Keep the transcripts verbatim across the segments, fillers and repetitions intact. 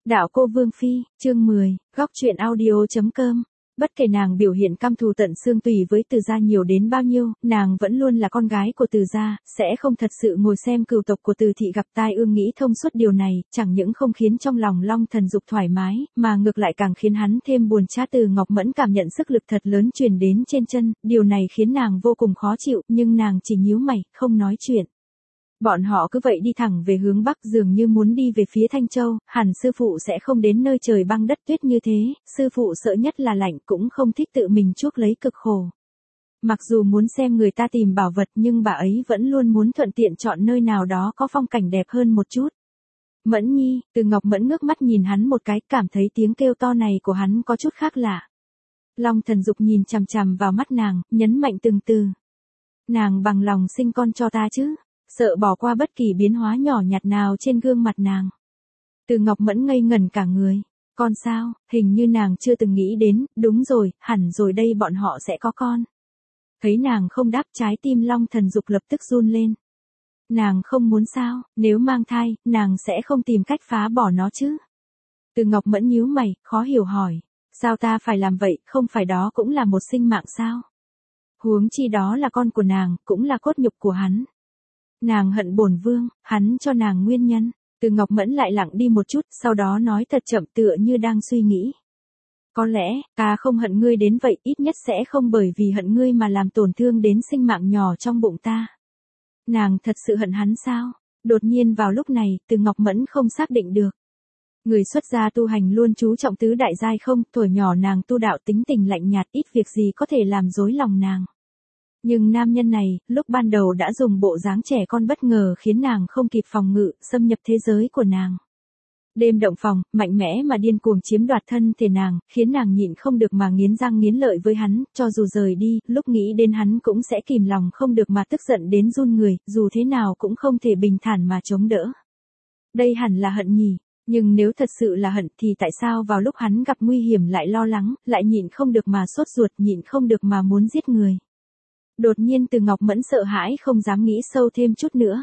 Đạo cô Vương Phi, chương mười, góc truyện audio.com. Bất kể nàng biểu hiện căm thù tận xương tùy với Từ gia nhiều đến bao nhiêu, nàng vẫn luôn là con gái của Từ gia, sẽ không thật sự ngồi xem cừu tộc của Từ thị gặp tai ương. Nghĩ thông suốt điều này, chẳng những không khiến trong lòng Long Thần Dục thoải mái, mà ngược lại càng khiến hắn thêm buồn chát. Từ Ngọc Mẫn cảm nhận sức lực thật lớn truyền đến trên chân, điều này khiến nàng vô cùng khó chịu, nhưng nàng chỉ nhíu mày, không nói chuyện. Bọn họ cứ vậy đi thẳng về hướng Bắc, dường như muốn đi về phía Thanh Châu. Hẳn sư phụ sẽ không đến nơi trời băng đất tuyết như thế, sư phụ sợ nhất là lạnh, cũng không thích tự mình chuốc lấy cực khổ. Mặc dù muốn xem người ta tìm bảo vật, nhưng bà ấy vẫn luôn muốn thuận tiện chọn nơi nào đó có phong cảnh đẹp hơn một chút. Mẫn Nhi, Từ Ngọc Mẫn ngước mắt nhìn hắn một cái, cảm thấy tiếng kêu to này của hắn có chút khác lạ. Long Thần Dục nhìn chằm chằm vào mắt nàng, nhấn mạnh từng từ. Nàng bằng lòng sinh con cho ta chứ? Sợ bỏ qua bất kỳ biến hóa nhỏ nhặt nào trên gương mặt nàng. Từ Ngọc Mẫn ngây ngẩn cả người. Con sao? Hình như nàng chưa từng nghĩ đến. Đúng rồi, hẳn rồi đây, bọn họ sẽ có con. Thấy nàng không đáp, trái tim Long Thần Dục lập tức run lên. Nàng không muốn sao? Nếu mang thai, nàng sẽ không tìm cách phá bỏ nó chứ? Từ Ngọc Mẫn nhíu mày, khó hiểu hỏi. Sao ta phải làm vậy, không phải đó cũng là một sinh mạng sao? Huống chi đó là con của nàng, cũng là cốt nhục của hắn. Nàng hận bổn vương, hắn cho nàng nguyên nhân. Từ Ngọc Mẫn lại lặng đi một chút, sau đó nói thật chậm, tựa như đang suy nghĩ. Có lẽ, ta không hận ngươi đến vậy, ít nhất sẽ không bởi vì hận ngươi mà làm tổn thương đến sinh mạng nhỏ trong bụng ta. Nàng thật sự hận hắn sao? Đột nhiên vào lúc này, Từ Ngọc Mẫn không xác định được. Người xuất gia tu hành luôn chú trọng tứ đại giai không, tuổi nhỏ nàng tu đạo tính tình lạnh nhạt, ít việc gì có thể làm rối lòng nàng. Nhưng nam nhân này, lúc ban đầu đã dùng bộ dáng trẻ con bất ngờ khiến nàng không kịp phòng ngự, xâm nhập thế giới của nàng. Đêm động phòng, mạnh mẽ mà điên cuồng chiếm đoạt thân thể nàng, khiến nàng nhịn không được mà nghiến răng nghiến lợi với hắn, cho dù rời đi, lúc nghĩ đến hắn cũng sẽ kìm lòng không được mà tức giận đến run người, dù thế nào cũng không thể bình thản mà chống đỡ. Đây hẳn là hận nhỉ, nhưng nếu thật sự là hận thì tại sao vào lúc hắn gặp nguy hiểm lại lo lắng, lại nhịn không được mà sốt ruột, nhịn không được mà muốn giết người. Đột nhiên Từ Ngọc Mẫn sợ hãi không dám nghĩ sâu thêm chút nữa.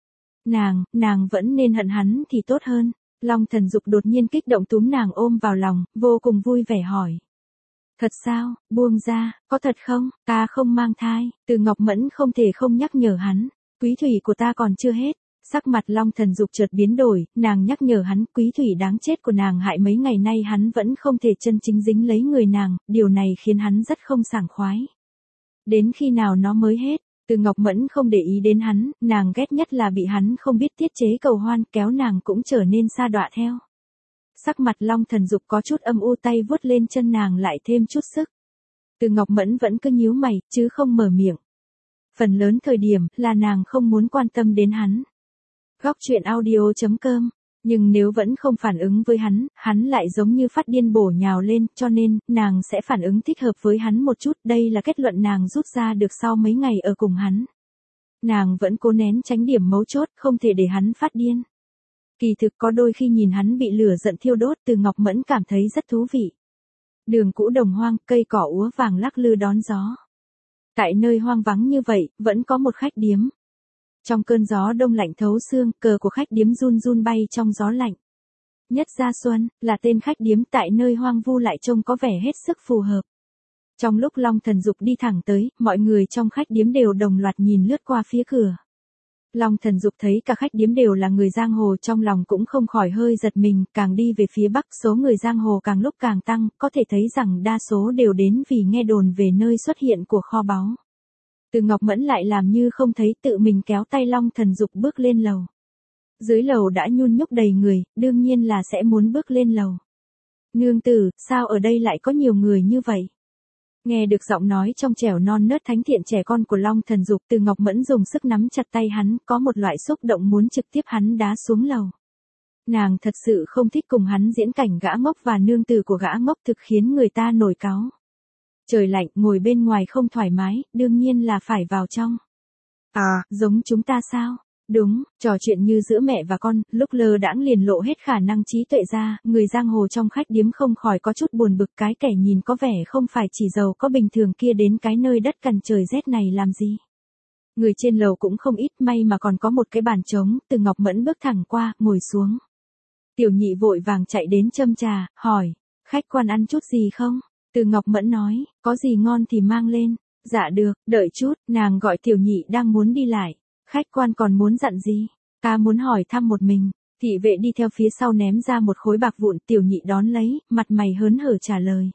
Nàng, nàng vẫn nên hận hắn thì tốt hơn. Long Thần Dục đột nhiên kích động túm nàng ôm vào lòng, vô cùng vui vẻ hỏi. Thật sao, buông ra, có thật không, ta không mang thai. Từ Ngọc Mẫn không thể không nhắc nhở hắn, quý thủy của ta còn chưa hết. Sắc mặt Long Thần Dục chợt biến đổi, nàng nhắc nhở hắn, quý thủy đáng chết của nàng hại mấy ngày nay hắn vẫn không thể chân chính dính lấy người nàng, điều này khiến hắn rất không sảng khoái. Đến khi nào nó mới hết? Từ Ngọc Mẫn không để ý đến hắn, nàng ghét nhất là bị hắn không biết tiết chế cầu hoan, kéo nàng cũng trở nên sa đọa theo. Sắc mặt Long Thần Dục có chút âm u, tay vuốt lên chân nàng lại thêm chút sức. Từ Ngọc Mẫn vẫn cứ nhíu mày, chứ không mở miệng. Phần lớn thời điểm là nàng không muốn quan tâm đến hắn. Góc truyện audio.com. Nhưng nếu vẫn không phản ứng với hắn, hắn lại giống như phát điên bổ nhào lên, cho nên, nàng sẽ phản ứng thích hợp với hắn một chút, đây là kết luận nàng rút ra được sau mấy ngày ở cùng hắn. Nàng vẫn cố nén tránh điểm mấu chốt, không thể để hắn phát điên. Kỳ thực có đôi khi nhìn hắn bị lửa giận thiêu đốt, Từ Ngọc Mẫn cảm thấy rất thú vị. Đường cũ đồng hoang, cây cỏ úa vàng lắc lư đón gió. Tại nơi hoang vắng như vậy, vẫn có một khách điếm. Trong cơn gió đông lạnh thấu xương, cờ của khách điếm run run bay trong gió lạnh. Nhất Gia Xuân, là tên khách điếm tại nơi hoang vu lại trông có vẻ hết sức phù hợp. Trong lúc Long Thần Dục đi thẳng tới, mọi người trong khách điếm đều đồng loạt nhìn lướt qua phía cửa. Long Thần Dục thấy cả khách điếm đều là người giang hồ, trong lòng cũng không khỏi hơi giật mình, càng đi về phía Bắc số người giang hồ càng lúc càng tăng, có thể thấy rằng đa số đều đến vì nghe đồn về nơi xuất hiện của kho báu. Từ Ngọc Mẫn lại làm như không thấy, tự mình kéo tay Long Thần Dục bước lên lầu. Dưới lầu đã nhun nhúc đầy người, đương nhiên là sẽ muốn bước lên lầu. Nương tử, sao ở đây lại có nhiều người như vậy? Nghe được giọng nói trong trẻo non nớt thánh thiện trẻ con của Long Thần Dục, Từ Ngọc Mẫn dùng sức nắm chặt tay hắn, có một loại xúc động muốn trực tiếp hắn đá xuống lầu. Nàng thật sự không thích cùng hắn diễn cảnh gã ngốc và nương tử của gã ngốc, thực khiến người ta nổi cáu. Trời lạnh, ngồi bên ngoài không thoải mái, đương nhiên là phải vào trong. À, giống chúng ta sao? Đúng, trò chuyện như giữa mẹ và con, lúc lơ đãng liền lộ hết khả năng trí tuệ ra, người giang hồ trong khách điếm không khỏi có chút buồn bực, cái kẻ nhìn có vẻ không phải chỉ giàu có bình thường kia đến cái nơi đất cằn trời rét này làm gì. Người trên lầu cũng không ít, may mà còn có một cái bàn trống, Từ Ngọc Mẫn bước thẳng qua, ngồi xuống. Tiểu Nhị vội vàng chạy đến châm trà, hỏi, khách quan ăn chút gì không? Từ Ngọc Mẫn nói, có gì ngon thì mang lên. Dạ được, đợi chút, nàng gọi Tiểu Nhị đang muốn đi lại. Khách quan còn muốn dặn gì? Ta muốn hỏi thăm một mình. Thị vệ đi theo phía sau ném ra một khối bạc vụn, Tiểu Nhị đón lấy, mặt mày hớn hở trả lời.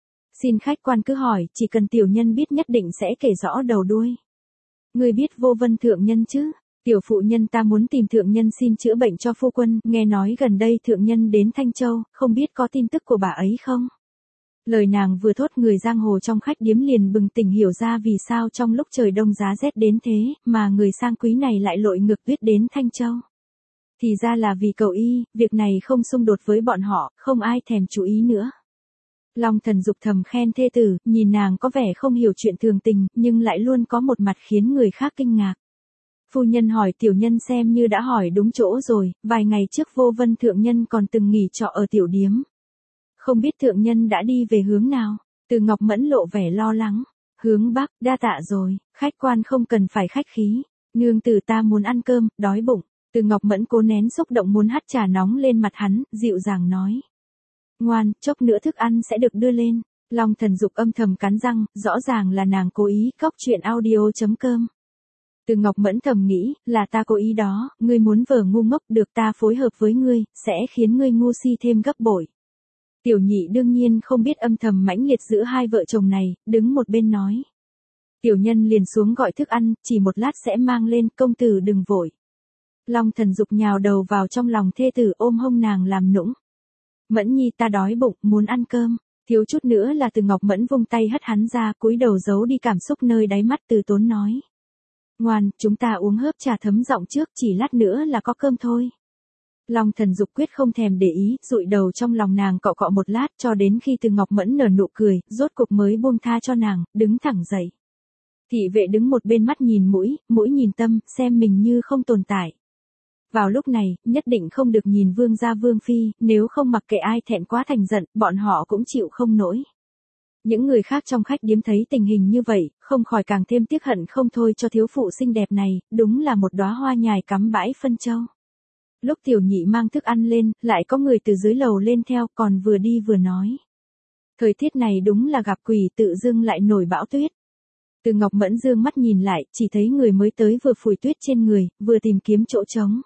Xin khách quan cứ hỏi, chỉ cần tiểu nhân biết nhất định sẽ kể rõ đầu đuôi. Ngươi biết Vô Vân thượng nhân chứ? Tiểu phụ nhân ta muốn tìm thượng nhân xin chữa bệnh cho phu quân, nghe nói gần đây thượng nhân đến Thanh Châu, không biết có tin tức của bà ấy không? Lời nàng vừa thốt, người giang hồ trong khách điếm liền bừng tỉnh hiểu ra vì sao trong lúc trời đông giá rét đến thế, mà người sang quý này lại lội ngược tuyết đến Thanh Châu. Thì ra là vì cầu y, việc này không xung đột với bọn họ, không ai thèm chú ý nữa. Long Thần Dục thầm khen thê tử, nhìn nàng có vẻ không hiểu chuyện thường tình, nhưng lại luôn có một mặt khiến người khác kinh ngạc. Phu nhân hỏi tiểu nhân xem như đã hỏi đúng chỗ rồi, vài ngày trước Vô Vân thượng nhân còn từng nghỉ trọ ở tiểu điếm. Không biết thượng nhân đã đi về hướng nào? Từ Ngọc Mẫn lộ vẻ lo lắng. Hướng Bắc, đa tạ rồi, khách quan không cần phải khách khí. Nương tử ta muốn ăn cơm, đói bụng. Từ Ngọc Mẫn cố nén xúc động muốn hắt trà nóng lên mặt hắn, dịu dàng nói. Ngoan, chốc nữa thức ăn sẽ được đưa lên. Long Thần Dục âm thầm cắn răng, rõ ràng là nàng cố ý. Cóc truyện audio chấm com. Từ Ngọc Mẫn thầm nghĩ, là ta cố ý đó, ngươi muốn vờ ngu ngốc, được ta phối hợp với ngươi, sẽ khiến ngươi ngu si thêm gấp bội. Tiểu Nhị đương nhiên không biết âm thầm mãnh liệt giữa hai vợ chồng này, đứng một bên nói. Tiểu nhân liền xuống gọi thức ăn, chỉ một lát sẽ mang lên, công tử đừng vội. Long Thần Dục nhào đầu vào trong lòng thê tử, ôm hông nàng làm nũng. Mẫn nhi ta đói bụng, muốn ăn cơm. Thiếu chút nữa là Từ Ngọc Mẫn vung tay hất hắn ra, cúi đầu giấu đi cảm xúc nơi đáy mắt, từ tốn nói. Ngoan, chúng ta uống hớp trà thấm giọng trước, chỉ lát nữa là có cơm thôi. Long Thần Dục quyết không thèm để ý, dụi đầu trong lòng nàng cọ cọ một lát, cho đến khi Từ Ngọc Mẫn nở nụ cười, rốt cục mới buông tha cho nàng, đứng thẳng dậy. Thị vệ đứng một bên mắt nhìn mũi, mũi nhìn tâm, xem mình như không tồn tại. Vào lúc này, nhất định không được nhìn vương gia vương phi, nếu không mặc kệ ai thẹn quá thành giận, bọn họ cũng chịu không nổi. Những người khác trong khách điếm thấy tình hình như vậy, không khỏi càng thêm tiếc hận không thôi cho thiếu phụ xinh đẹp này, đúng là một đóa hoa nhài cắm bãi phân châu. Lúc Tiểu Nhị mang thức ăn lên, lại có người từ dưới lầu lên theo, còn vừa đi vừa nói. Thời tiết này đúng là gặp quỷ, tự dưng lại nổi bão tuyết. Từ Ngọc Mẫn dương mắt nhìn lại, chỉ thấy người mới tới vừa phủi tuyết trên người, vừa tìm kiếm chỗ trống.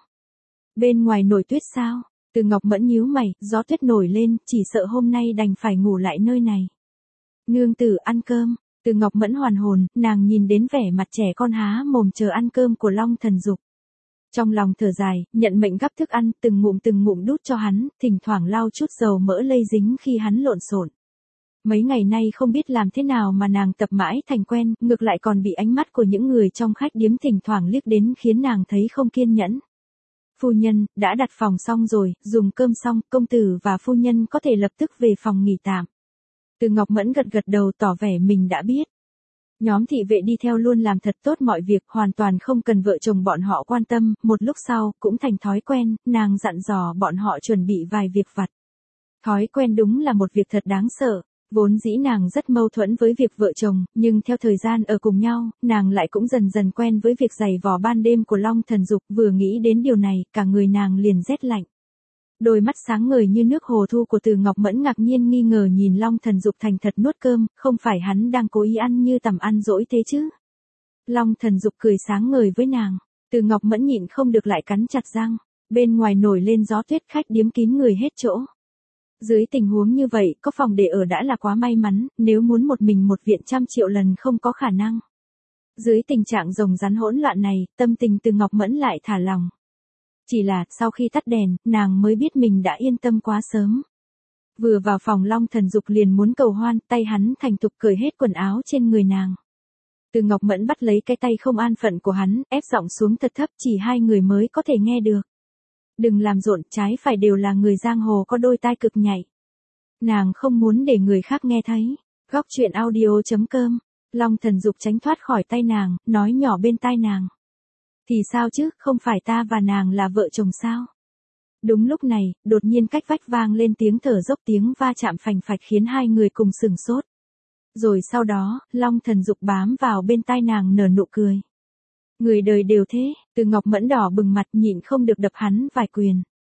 Bên ngoài nổi tuyết sao? Từ Ngọc Mẫn nhíu mày, gió tuyết nổi lên, chỉ sợ hôm nay đành phải ngủ lại nơi này. Nương tử ăn cơm. Từ Ngọc Mẫn hoàn hồn, nàng nhìn đến vẻ mặt trẻ con há mồm chờ ăn cơm của Long Thần Dục. Trong lòng thở dài, nhận mệnh gắp thức ăn, từng ngụm từng ngụm đút cho hắn, thỉnh thoảng lau chút dầu mỡ lây dính khi hắn lộn xộn. Mấy ngày nay không biết làm thế nào mà nàng tập mãi thành quen, ngược lại còn bị ánh mắt của những người trong khách điếm thỉnh thoảng liếc đến khiến nàng thấy không kiên nhẫn. Phu nhân, đã đặt phòng xong rồi, dùng cơm xong, công tử và phu nhân có thể lập tức về phòng nghỉ tạm. Từ Ngọc Mẫn gật gật đầu tỏ vẻ mình đã biết. Nhóm thị vệ đi theo luôn làm thật tốt mọi việc, hoàn toàn không cần vợ chồng bọn họ quan tâm, một lúc sau, cũng thành thói quen, nàng dặn dò bọn họ chuẩn bị vài việc vặt. Thói quen đúng là một việc thật đáng sợ, vốn dĩ nàng rất mâu thuẫn với việc vợ chồng, nhưng theo thời gian ở cùng nhau, nàng lại cũng dần dần quen với việc giày vò ban đêm của Long Thần Dục, vừa nghĩ đến điều này, cả người nàng liền rét lạnh. Đôi mắt sáng ngời như nước hồ thu của Từ Ngọc Mẫn ngạc nhiên nghi ngờ nhìn Long Thần Dục thành thật nuốt cơm, không phải hắn đang cố ý ăn như tầm ăn dỗi thế chứ? Long Thần Dục cười sáng ngời với nàng, Từ Ngọc Mẫn nhịn không được lại cắn chặt răng, bên ngoài nổi lên gió tuyết, khách điếm kín người hết chỗ. Dưới tình huống như vậy, có phòng để ở đã là quá may mắn, nếu muốn một mình một viện trăm triệu lần không có khả năng. Dưới tình trạng rồng rắn hỗn loạn này, tâm tình Từ Ngọc Mẫn lại thả lòng. Chỉ là, sau khi tắt đèn, nàng mới biết mình đã yên tâm quá sớm. Vừa vào phòng Long Thần Dục liền muốn cầu hoan, tay hắn thành thục cởi hết quần áo trên người nàng. Từ Ngọc Mẫn bắt lấy cái tay không an phận của hắn, ép giọng xuống thật thấp, chỉ hai người mới có thể nghe được. Đừng làm rộn, trái phải đều là người giang hồ có đôi tai cực nhạy. Nàng không muốn để người khác nghe thấy. Góc truyện audio chấm com. Long Thần Dục tránh thoát khỏi tay nàng, nói nhỏ bên tai nàng. Thì sao chứ, không phải ta và nàng là vợ chồng sao? Đúng lúc này, đột nhiên cách vách vang lên tiếng thở dốc, tiếng va chạm phành phạch khiến hai người cùng sửng sốt. Rồi sau đó, Long Thần Dục bám vào bên tai nàng nở nụ cười. Người đời đều thế, Từ Ngọc Mẫn đỏ bừng mặt nhịn không được đập hắn vài quyền.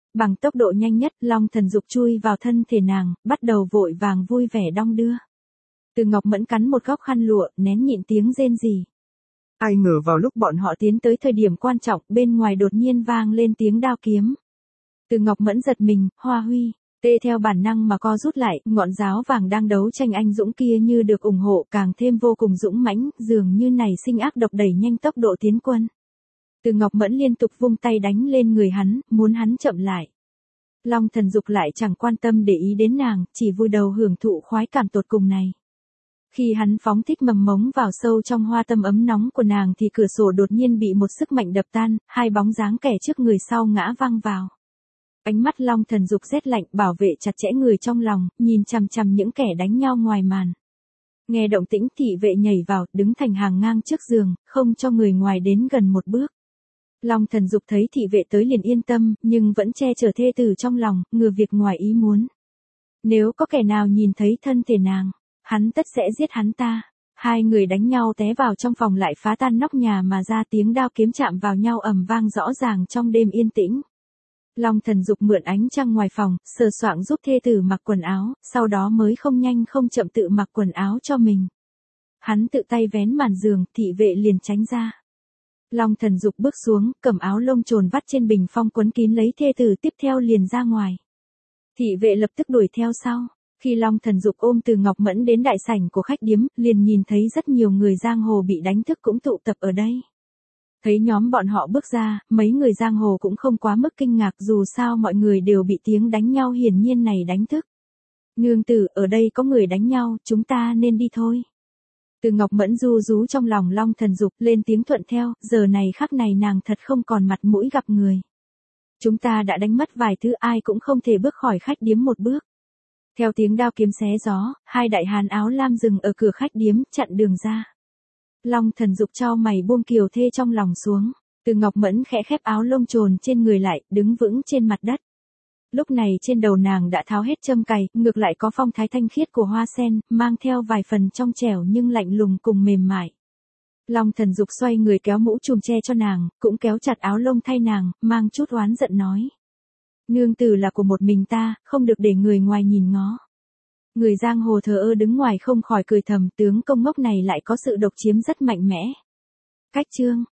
Bằng tốc độ nhanh nhất, Long Thần Dục chui vào thân thể nàng, bắt đầu vội vàng vui vẻ đong đưa. Từ Ngọc Mẫn cắn một góc khăn lụa, nén nhịn tiếng rên rỉ. Ai ngờ vào lúc bọn họ tiến tới thời điểm quan trọng, bên ngoài đột nhiên vang lên tiếng đao kiếm. Từ Ngọc Mẫn giật mình, Hoa Huy, tê theo bản năng mà co rút lại, ngọn giáo vàng đang đấu tranh anh dũng kia như được ủng hộ, càng thêm vô cùng dũng mãnh, dường như nảy sinh ác độc đẩy nhanh tốc độ tiến quân. Từ Ngọc Mẫn liên tục vung tay đánh lên người hắn, muốn hắn chậm lại. Long Thần Dục lại chẳng quan tâm để ý đến nàng, chỉ vui đầu hưởng thụ khoái cảm tột cùng này. Khi hắn phóng thích mầm mống vào sâu trong hoa tâm ấm nóng của nàng thì cửa sổ đột nhiên bị một sức mạnh đập tan, hai bóng dáng kẻ trước người sau ngã văng vào. Ánh mắt Long Thần Dục rét lạnh, bảo vệ chặt chẽ người trong lòng, nhìn chằm chằm những kẻ đánh nhau ngoài màn. Nghe động tĩnh, thị vệ nhảy vào, đứng thành hàng ngang trước giường, không cho người ngoài đến gần một bước. Long Thần Dục thấy thị vệ tới liền yên tâm, nhưng vẫn che chở thê tử trong lòng, ngừa việc ngoài ý muốn. Nếu có kẻ nào nhìn thấy thân thể nàng, hắn tất sẽ giết hắn ta. Hai người đánh nhau té vào trong phòng lại phá tan nóc nhà mà ra, tiếng đao kiếm chạm vào nhau ầm vang rõ ràng trong đêm yên tĩnh. Long Thần Dục mượn ánh trăng ngoài phòng, sờ soạng giúp thê tử mặc quần áo, sau đó mới không nhanh không chậm tự mặc quần áo cho mình. Hắn tự tay vén màn giường, thị vệ liền tránh ra. Long Thần Dục bước xuống, cầm áo lông trồn vắt trên bình phong quấn kín lấy thê tử, tiếp theo liền ra ngoài. Thị vệ lập tức đuổi theo sau. Khi Long Thần Dục ôm Từ Ngọc Mẫn đến đại sảnh của khách điếm, liền nhìn thấy rất nhiều người giang hồ bị đánh thức cũng tụ tập ở đây. Thấy nhóm bọn họ bước ra, mấy người giang hồ cũng không quá mức kinh ngạc, dù sao mọi người đều bị tiếng đánh nhau hiển nhiên này đánh thức. Nương tử, ở đây có người đánh nhau, chúng ta nên đi thôi. Từ Ngọc Mẫn ru rú trong lòng Long Thần Dục, lên tiếng thuận theo, giờ này khắc này nàng thật không còn mặt mũi gặp người. Chúng ta đã đánh mất vài thứ, ai cũng không thể bước khỏi khách điếm một bước. Theo tiếng đao kiếm xé gió, hai đại hán áo lam dừng ở cửa khách điếm, chặn đường ra. Long Thần Dục chau mày buông kiều thê trong lòng xuống. Từ Ngọc Mẫn khẽ khép áo lông trồn trên người lại, đứng vững trên mặt đất. Lúc này trên đầu nàng đã tháo hết châm cài, ngược lại có phong thái thanh khiết của hoa sen, mang theo vài phần trong trẻo nhưng lạnh lùng cùng mềm mại. Long Thần Dục xoay người kéo mũ trùm che cho nàng, cũng kéo chặt áo lông thay nàng, mang chút oán giận nói. Nương tử là của một mình ta, không được để người ngoài nhìn ngó. Người giang hồ thờ ơ đứng ngoài không khỏi cười thầm, tướng công ngốc này lại có sự độc chiếm rất mạnh mẽ. Cách chương